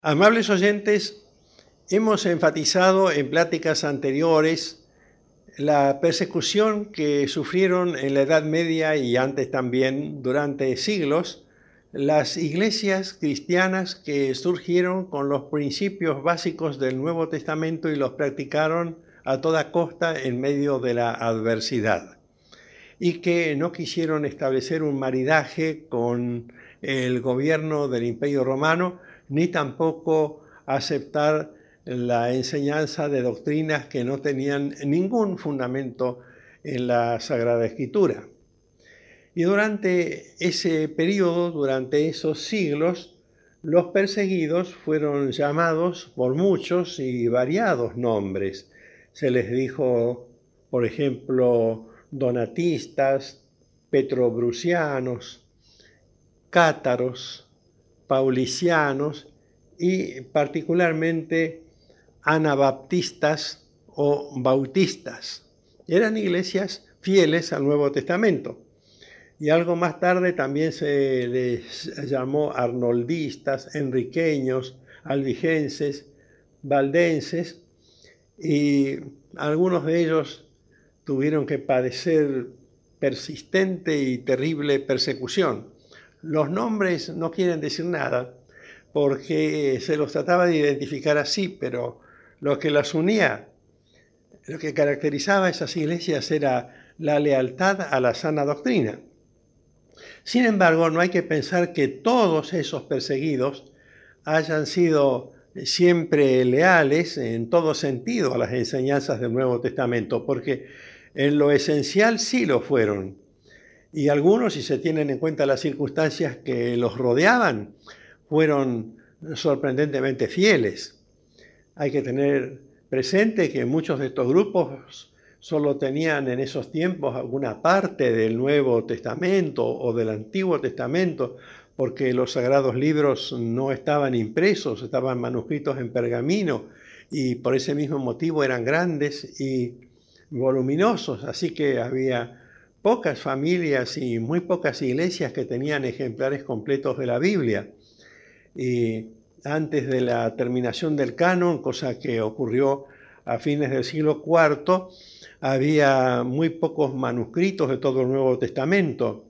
Amables oyentes, hemos enfatizado en pláticas anteriores la persecución que sufrieron en la Edad Media y antes también durante siglos las iglesias cristianas que surgieron con los principios básicos del Nuevo Testamento y los practicaron a toda costa en medio de la adversidad, y que no quisieron establecer un maridaje con el gobierno del Imperio Romano, ni tampoco aceptar la enseñanza de doctrinas que no tenían ningún fundamento en la Sagrada Escritura. Y durante ese periodo, durante esos siglos, los perseguidos fueron llamados por muchos y variados nombres. Se les dijo, por ejemplo, donatistas, petrobrusianos, cátaros, paulicianos y particularmente anabaptistas o bautistas. Eran iglesias fieles al Nuevo Testamento. Y algo más tarde también se les llamó arnoldistas, enriqueños, albigenses, valdenses, y algunos de ellos tuvieron que padecer persistente y terrible persecución. Los nombres no quieren decir nada, porque se los trataba de identificar así, pero lo que las unía, lo que caracterizaba a esas iglesias era la lealtad a la sana doctrina. Sin embargo, no hay que pensar que todos esos perseguidos hayan sido siempre leales en todo sentido a las enseñanzas del Nuevo Testamento, porque en lo esencial sí lo fueron. Y algunos, si se tienen en cuenta las circunstancias que los rodeaban, fueron sorprendentemente fieles. Hay que tener presente que muchos de estos grupos solo tenían en esos tiempos alguna parte del Nuevo Testamento o del Antiguo Testamento, porque los sagrados libros no estaban impresos, estaban manuscritos en pergamino, y por ese mismo motivo eran grandes y voluminosos, así que había pocas familias y muy pocas iglesias que tenían ejemplares completos de la Biblia. Y antes de la terminación del canon, cosa que ocurrió a fines del siglo IV, había muy pocos manuscritos de todo el Nuevo Testamento.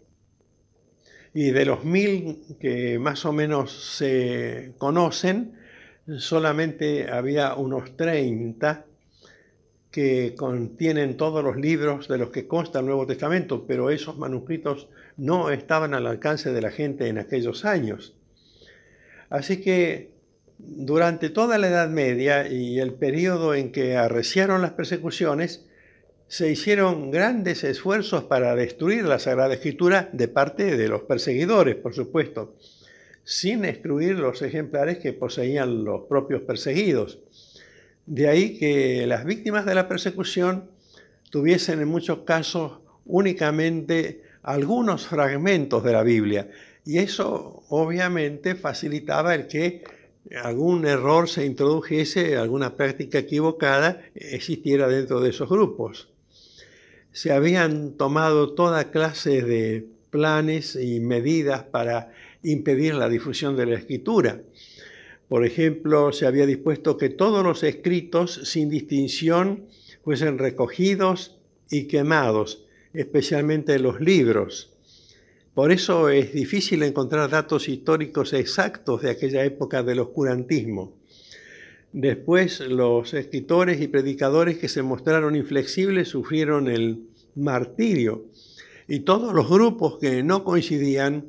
Y de los 1000 que más o menos se conocen, solamente había unos 30 que contienen todos los libros de los que consta el Nuevo Testamento, pero esos manuscritos no estaban al alcance de la gente en aquellos años. Así que durante toda la Edad Media y el periodo en que arreciaron las persecuciones, se hicieron grandes esfuerzos para destruir la Sagrada Escritura de parte de los perseguidores, por supuesto, sin excluir los ejemplares que poseían los propios perseguidos. De ahí que las víctimas de la persecución tuviesen en muchos casos únicamente algunos fragmentos de la Biblia, y eso obviamente facilitaba el que algún error se introdujese, alguna práctica equivocada existiera dentro de esos grupos. Se habían tomado toda clase de planes y medidas para impedir la difusión de la Escritura. Por ejemplo, se había dispuesto que todos los escritos, sin distinción, fuesen recogidos y quemados, especialmente los libros. Por eso es difícil encontrar datos históricos exactos de aquella época del oscurantismo. Después, los escritores y predicadores que se mostraron inflexibles sufrieron el martirio, y todos los grupos que no coincidían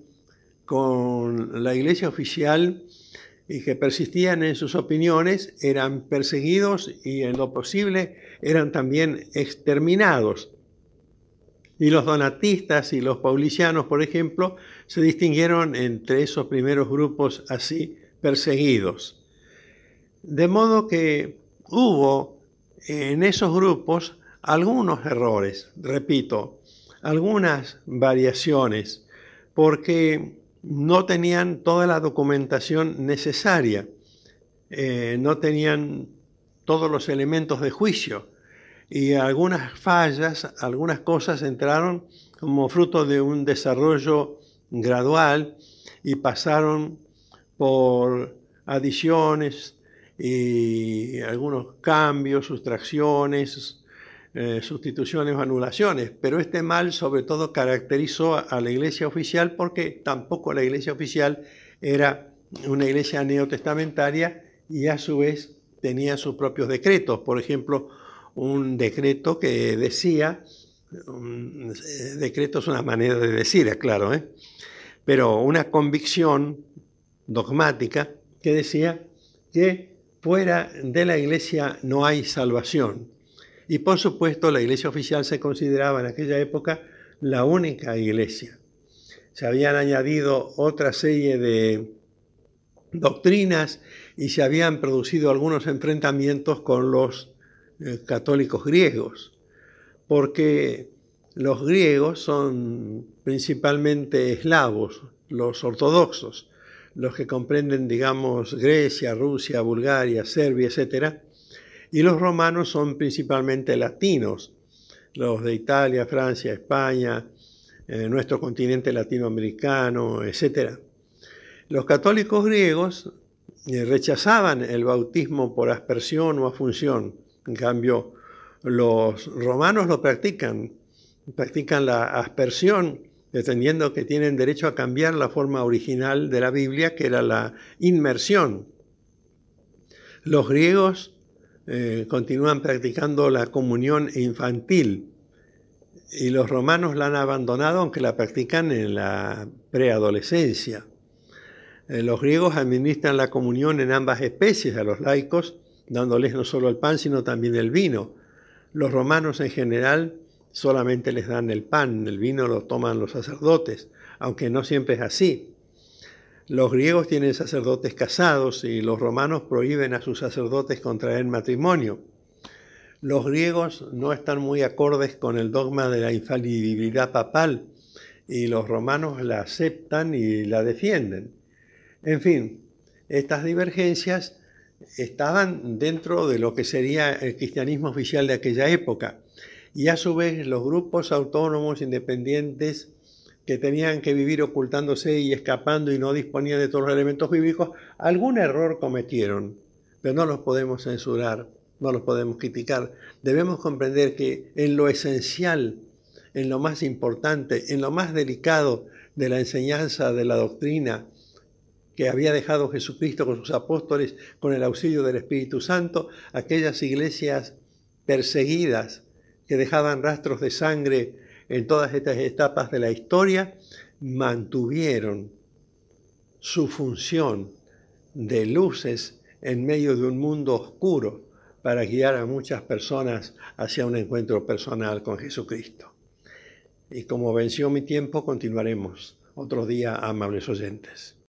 con la iglesia oficial y que persistían en sus opiniones eran perseguidos y en lo posible eran también exterminados. Y los donatistas y los paulicianos, por ejemplo, se distinguieron entre esos primeros grupos así perseguidos. De modo que hubo en esos grupos algunos errores, repito, algunas variaciones, porque no tenían toda la documentación necesaria, no tenían todos los elementos de juicio, y algunas fallas, algunas cosas entraron como fruto de un desarrollo gradual y pasaron por adiciones y algunos cambios, sustracciones, sustituciones o anulaciones, pero este mal sobre todo caracterizó a la iglesia oficial porque tampoco la iglesia oficial era una iglesia neotestamentaria y a su vez tenía sus propios decretos. Por ejemplo, un decreto que decía, decreto es una manera de decir, claro, pero una convicción dogmática que decía que fuera de la iglesia no hay salvación. Y por supuesto la iglesia oficial se consideraba en aquella época la única iglesia. Se habían añadido otra serie de doctrinas y se habían producido algunos enfrentamientos con los católicos griegos, porque los griegos son principalmente eslavos, los ortodoxos, los que comprenden, digamos, Grecia, Rusia, Bulgaria, Serbia, etc. Y los romanos son principalmente latinos, los de Italia, Francia, España, nuestro continente latinoamericano, etc. Los católicos griegos rechazaban el bautismo por aspersión o afunción. En cambio, los romanos lo practican la aspersión, entendiendo que tienen derecho a cambiar la forma original de la Biblia, que era la inmersión. Los griegos continúan practicando la comunión infantil y los romanos la han abandonado, aunque la practican en la preadolescencia. Los griegos administran la comunión en ambas especies a los laicos, dándoles no solo el pan, sino también el vino. Los romanos en general solamente les dan el pan, el vino lo toman los sacerdotes, aunque no siempre es así. Los griegos tienen sacerdotes casados y los romanos prohíben a sus sacerdotes contraer matrimonio. Los griegos no están muy acordes con el dogma de la infalibilidad papal y los romanos la aceptan y la defienden. En fin, estas divergencias estaban dentro de lo que sería el cristianismo oficial de aquella época. Y a su vez los grupos autónomos independientes que tenían que vivir ocultándose y escapando y no disponían de todos los elementos bíblicos, algún error cometieron, pero no los podemos censurar, no los podemos criticar. Debemos comprender que en lo esencial, en lo más importante, en lo más delicado de la enseñanza de la doctrina que había dejado Jesucristo con sus apóstoles con el auxilio del Espíritu Santo, aquellas iglesias perseguidas que dejaban rastros de sangre en todas estas etapas de la historia, mantuvieron su función de luces en medio de un mundo oscuro para guiar a muchas personas hacia un encuentro personal con Jesucristo. Y como venció mi tiempo, continuaremos otro día, amables oyentes.